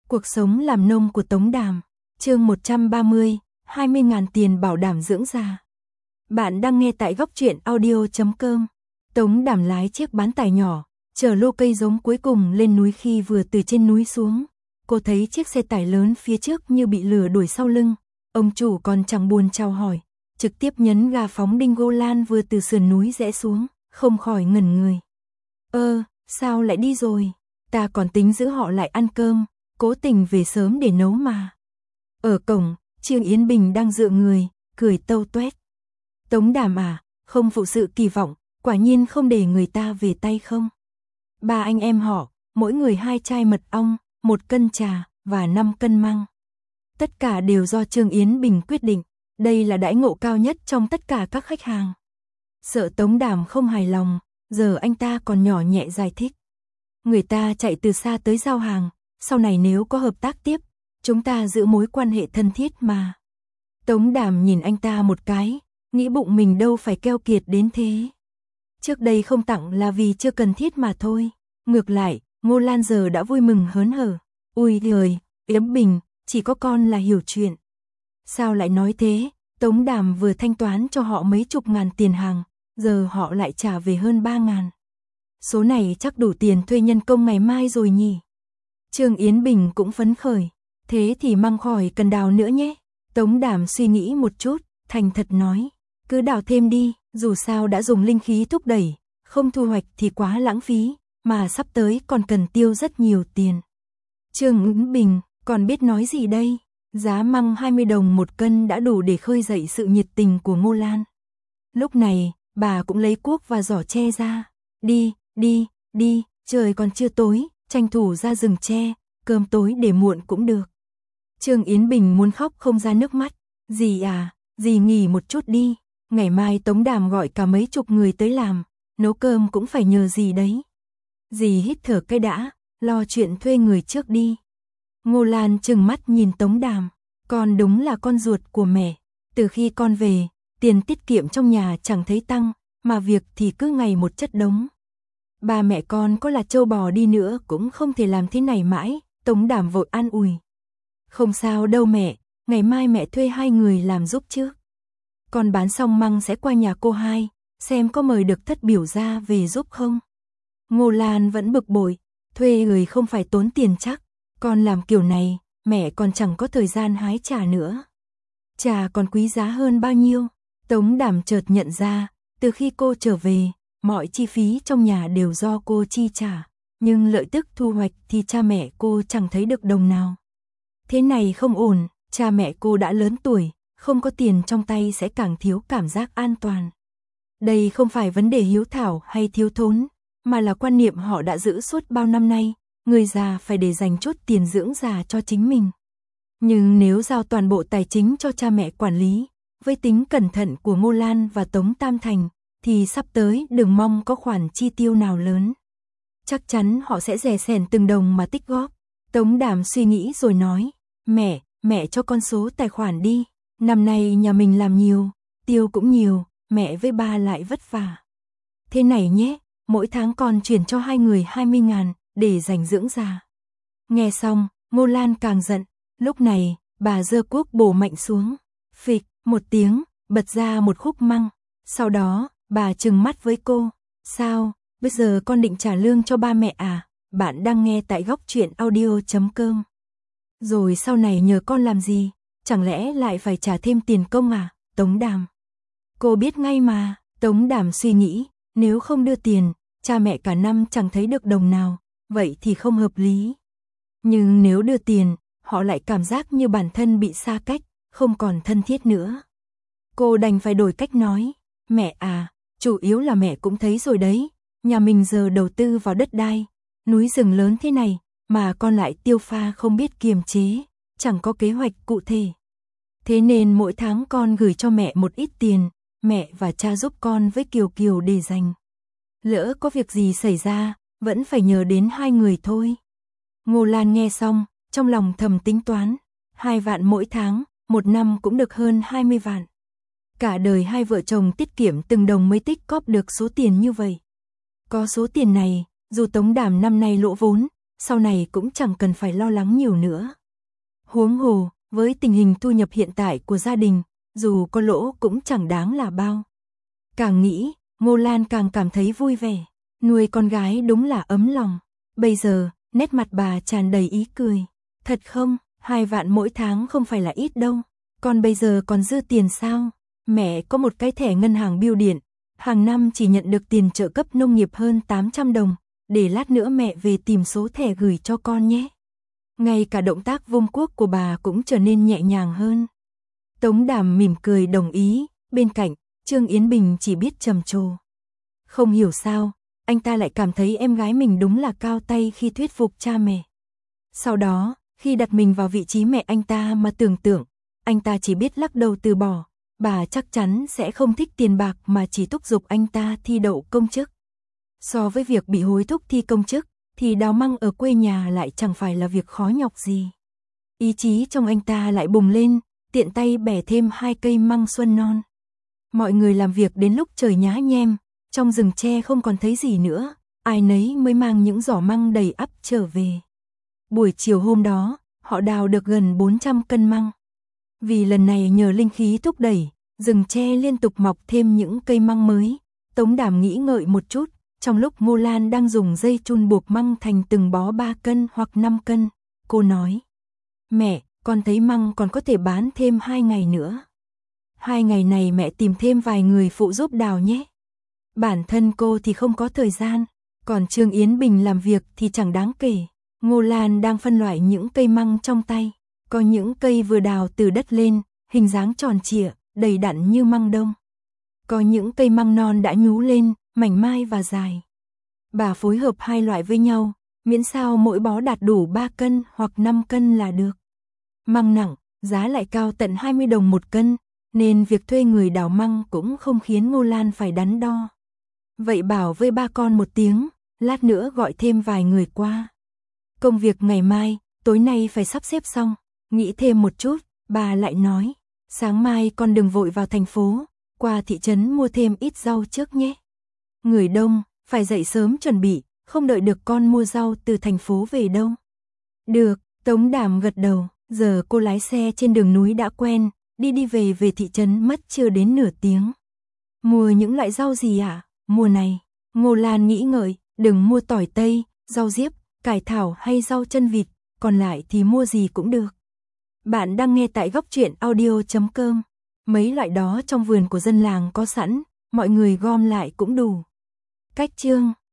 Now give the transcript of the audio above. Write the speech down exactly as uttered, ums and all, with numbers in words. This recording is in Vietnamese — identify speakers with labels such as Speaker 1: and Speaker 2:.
Speaker 1: Cuộc sống làm nông của Tống Đàm, chương một trăm ba mươi, hai mươi ngàn tiền bảo đảm dưỡng già. Bạn đang nghe tại góc truyện audio chấm com. Tống Đàm lái chiếc bán tải nhỏ, chở lô cây giống cuối cùng lên núi. Khi vừa từ trên núi xuống, cô thấy chiếc xe tải lớn phía trước như bị lửa đuổi sau lưng. Ông chủ còn chẳng buồn chào hỏi, trực tiếp nhấn ga phóng. Đinh Ngô Lan vừa từ sườn núi rẽ xuống, không khỏi ngẩn người. Ơ, sao lại đi rồi? Ta còn tính giữ họ lại ăn cơm, cố tình về sớm để nấu mà. Ở cổng, Trương Yến Bình đang dựa người, cười tâu tuét. Tống Đàm à, không phụ sự kỳ vọng, quả nhiên không để người ta về tay không? Ba anh em họ, mỗi người hai chai mật ong, một cân trà và năm cân măng. Tất cả đều do Trương Yến Bình quyết định, đây là đãi ngộ cao nhất trong tất cả các khách hàng. Sợ Tống Đàm không hài lòng, giờ anh ta còn nhỏ nhẹ giải thích. Người ta chạy từ xa tới giao hàng, sau này nếu có hợp tác tiếp, chúng ta giữ mối quan hệ thân thiết mà. Tống Đàm nhìn anh ta một cái, nghĩ bụng mình đâu phải keo kiệt đến thế. Trước đây không tặng là vì chưa cần thiết mà thôi. Ngược lại, Ngô Lan giờ đã vui mừng hớn hở. Ui giời, Yến Bình, chỉ có con là hiểu chuyện. Sao lại nói thế? Tống Đàm vừa thanh toán cho họ mấy chục ngàn tiền hàng, giờ họ lại trả về hơn ba ngàn. Số này chắc đủ tiền thuê nhân công ngày mai rồi nhỉ? Trương Yến Bình cũng phấn khởi. Thế thì măng khỏi cần đào nữa nhé. Tống Đàm suy nghĩ một chút, thành thật nói. Cứ đào thêm đi, dù sao đã dùng linh khí thúc đẩy, không thu hoạch thì quá lãng phí, mà sắp tới còn cần tiêu rất nhiều tiền. Trương Yến Bình còn biết nói gì đây? Giá măng hai mươi đồng một cân đã đủ để khơi dậy sự nhiệt tình của Ngô Lan. Lúc này, bà cũng lấy cuốc và giỏ tre ra. Đi, đi, đi, trời còn chưa tối, tranh thủ ra rừng tre, cơm tối để muộn cũng được. Trương Yến Bình muốn khóc không ra nước mắt. Dì à, dì nghỉ một chút đi, ngày mai Tống Đàm gọi cả mấy chục người tới làm, nấu cơm cũng phải nhờ dì đấy. Dì hít thở cái đã, lo chuyện thuê người trước đi. Ngô Lan trừng mắt nhìn Tống Đàm, con đúng là con ruột của mẹ. Từ khi con về, tiền tiết kiệm trong nhà chẳng thấy tăng, mà việc thì cứ ngày một chất đống. Ba mẹ con có là trâu bò đi nữa cũng không thể làm thế này mãi. Tống Đàm vội an ủi. Không sao đâu mẹ, ngày mai mẹ thuê hai người làm giúp trước. Con bán xong măng sẽ qua nhà cô hai, xem có mời được thất biểu ra về giúp không. Ngô Lan vẫn bực bội, thuê người không phải tốn tiền chắc. Con làm kiểu này, mẹ còn chẳng có thời gian hái trà nữa. Trà còn quý giá hơn bao nhiêu? Tống Đàm chợt nhận ra, từ khi cô trở về, mọi chi phí trong nhà đều do cô chi trả, nhưng lợi tức thu hoạch thì cha mẹ cô chẳng thấy được đồng nào. Thế này không ổn, cha mẹ cô đã lớn tuổi, không có tiền trong tay sẽ càng thiếu cảm giác an toàn. Đây không phải vấn đề hiếu thảo hay thiếu thốn, mà là quan niệm họ đã giữ suốt bao năm nay, người già phải để dành chút tiền dưỡng già cho chính mình. Nhưng nếu giao toàn bộ tài chính cho cha mẹ quản lý, với tính cẩn thận của Ngô Lan và Tống Tam Thành, thì sắp tới đừng mong có khoản chi tiêu nào lớn. Chắc chắn họ sẽ dè sẻn từng đồng mà tích góp. Tống Đàm suy nghĩ rồi nói, mẹ, mẹ cho con số tài khoản đi. Năm nay nhà mình làm nhiều, tiêu cũng nhiều, mẹ với ba lại vất vả. Thế này nhé, mỗi tháng con chuyển cho hai người hai mươi ngàn, để dành dưỡng già. Nghe xong, Ngô Lan càng giận, lúc này, bà giơ cuốc bổ mạnh xuống. Phịch, một tiếng, bật ra một khúc măng. Sau đó, bà trừng mắt với cô. Sao, bây giờ con định trả lương cho ba mẹ à? Bạn đang nghe tại góc truyện audio chấm com. Rồi sau này nhờ con làm gì? Chẳng lẽ lại phải trả thêm tiền công à? Tống Đàm. Cô biết ngay mà. Tống Đàm suy nghĩ, nếu không đưa tiền, cha mẹ cả năm chẳng thấy được đồng nào, vậy thì không hợp lý. Nhưng nếu đưa tiền, họ lại cảm giác như bản thân bị xa cách, không còn thân thiết nữa. Cô đành phải đổi cách nói. Mẹ à, chủ yếu là mẹ cũng thấy rồi đấy, nhà mình giờ đầu tư vào đất đai, núi rừng lớn thế này, mà con lại tiêu pha không biết kiềm chế, chẳng có kế hoạch cụ thể. Thế nên mỗi tháng con gửi cho mẹ một ít tiền, mẹ và cha giúp con với Kiều Kiều để dành. Lỡ có việc gì xảy ra, vẫn phải nhờ đến hai người thôi. Ngô Lan nghe xong, trong lòng thầm tính toán, hai vạn mỗi tháng, một năm cũng được hơn hai mươi vạn. Cả đời hai vợ chồng tiết kiệm từng đồng mới tích cóp được số tiền như vậy. Có số tiền này, dù Tống Đàm năm nay lỗ vốn, sau này cũng chẳng cần phải lo lắng nhiều nữa. Huống hồ, với tình hình thu nhập hiện tại của gia đình, dù có lỗ cũng chẳng đáng là bao. Càng nghĩ, Ngô Lan càng cảm thấy vui vẻ, nuôi con gái đúng là ấm lòng. Bây giờ, nét mặt bà tràn đầy ý cười. Thật không, hai vạn mỗi tháng không phải là ít đâu. Con bây giờ còn dư tiền sao? Mẹ có một cái thẻ ngân hàng bưu điện, hàng năm chỉ nhận được tiền trợ cấp nông nghiệp hơn tám trăm đồng, để lát nữa mẹ về tìm số thẻ gửi cho con nhé. Ngay cả động tác vung cuốc của bà cũng trở nên nhẹ nhàng hơn. Tống Đàm mỉm cười đồng ý, bên cạnh, Trương Yến Bình chỉ biết trầm trồ. Không hiểu sao, anh ta lại cảm thấy em gái mình đúng là cao tay khi thuyết phục cha mẹ. Sau đó, khi đặt mình vào vị trí mẹ anh ta mà tưởng tượng, anh ta chỉ biết lắc đầu từ bỏ, bà chắc chắn sẽ không thích tiền bạc mà chỉ thúc giục anh ta thi đậu công chức. So với việc bị hối thúc thi công chức, thì đào măng ở quê nhà lại chẳng phải là việc khó nhọc gì. Ý chí trong anh ta lại bùng lên, tiện tay bẻ thêm hai cây măng xuân non. Mọi người làm việc đến lúc trời nhá nhem, trong rừng tre không còn thấy gì nữa, ai nấy mới mang những giỏ măng đầy ắp trở về. Buổi chiều hôm đó, họ đào được gần bốn trăm cân măng. Vì lần này nhờ linh khí thúc đẩy, rừng tre liên tục mọc thêm những cây măng mới. Tống Đàm nghĩ ngợi một chút, trong lúc Ngô Lan đang dùng dây chun buộc măng thành từng bó ba cân hoặc năm cân, cô nói: Mẹ, con thấy măng còn có thể bán thêm hai ngày nữa. Hai ngày này mẹ tìm thêm vài người phụ giúp đào nhé. Bản thân cô thì không có thời gian, còn Trương Yến Bình làm việc thì chẳng đáng kể. Ngô Lan đang phân loại những cây măng trong tay. Có những cây vừa đào từ đất lên, hình dáng tròn trịa, đầy đặn như măng đông. Có những cây măng non đã nhú lên, mảnh mai và dài. Bà phối hợp hai loại với nhau, miễn sao mỗi bó đạt đủ ba cân hoặc năm cân là được. Măng nặng, giá lại cao tận hai mươi đồng một cân, nên việc thuê người đào măng cũng không khiến Ngô Lan phải đắn đo. Vậy bảo với ba con một tiếng, lát nữa gọi thêm vài người qua. Công việc ngày mai, tối nay phải sắp xếp xong. Nghĩ thêm một chút, bà lại nói, sáng mai con đừng vội vào thành phố, qua thị trấn mua thêm ít rau trước nhé. Người đông, phải dậy sớm chuẩn bị, không đợi được con mua rau từ thành phố về đâu. Được, Tống Đàm gật đầu, giờ cô lái xe trên đường núi đã quen, đi đi về về thị trấn mất chưa đến nửa tiếng. Mua những loại rau gì ạ? À? Mùa này, Ngô Lan nghĩ ngợi, đừng mua tỏi tây, rau diếp, cải thảo hay rau chân vịt, còn lại thì mua gì cũng được. Bạn đang nghe tại góc truyện audio chấm com. Mấy loại đó trong vườn của dân làng có sẵn, mọi người gom lại cũng đủ. Cách chương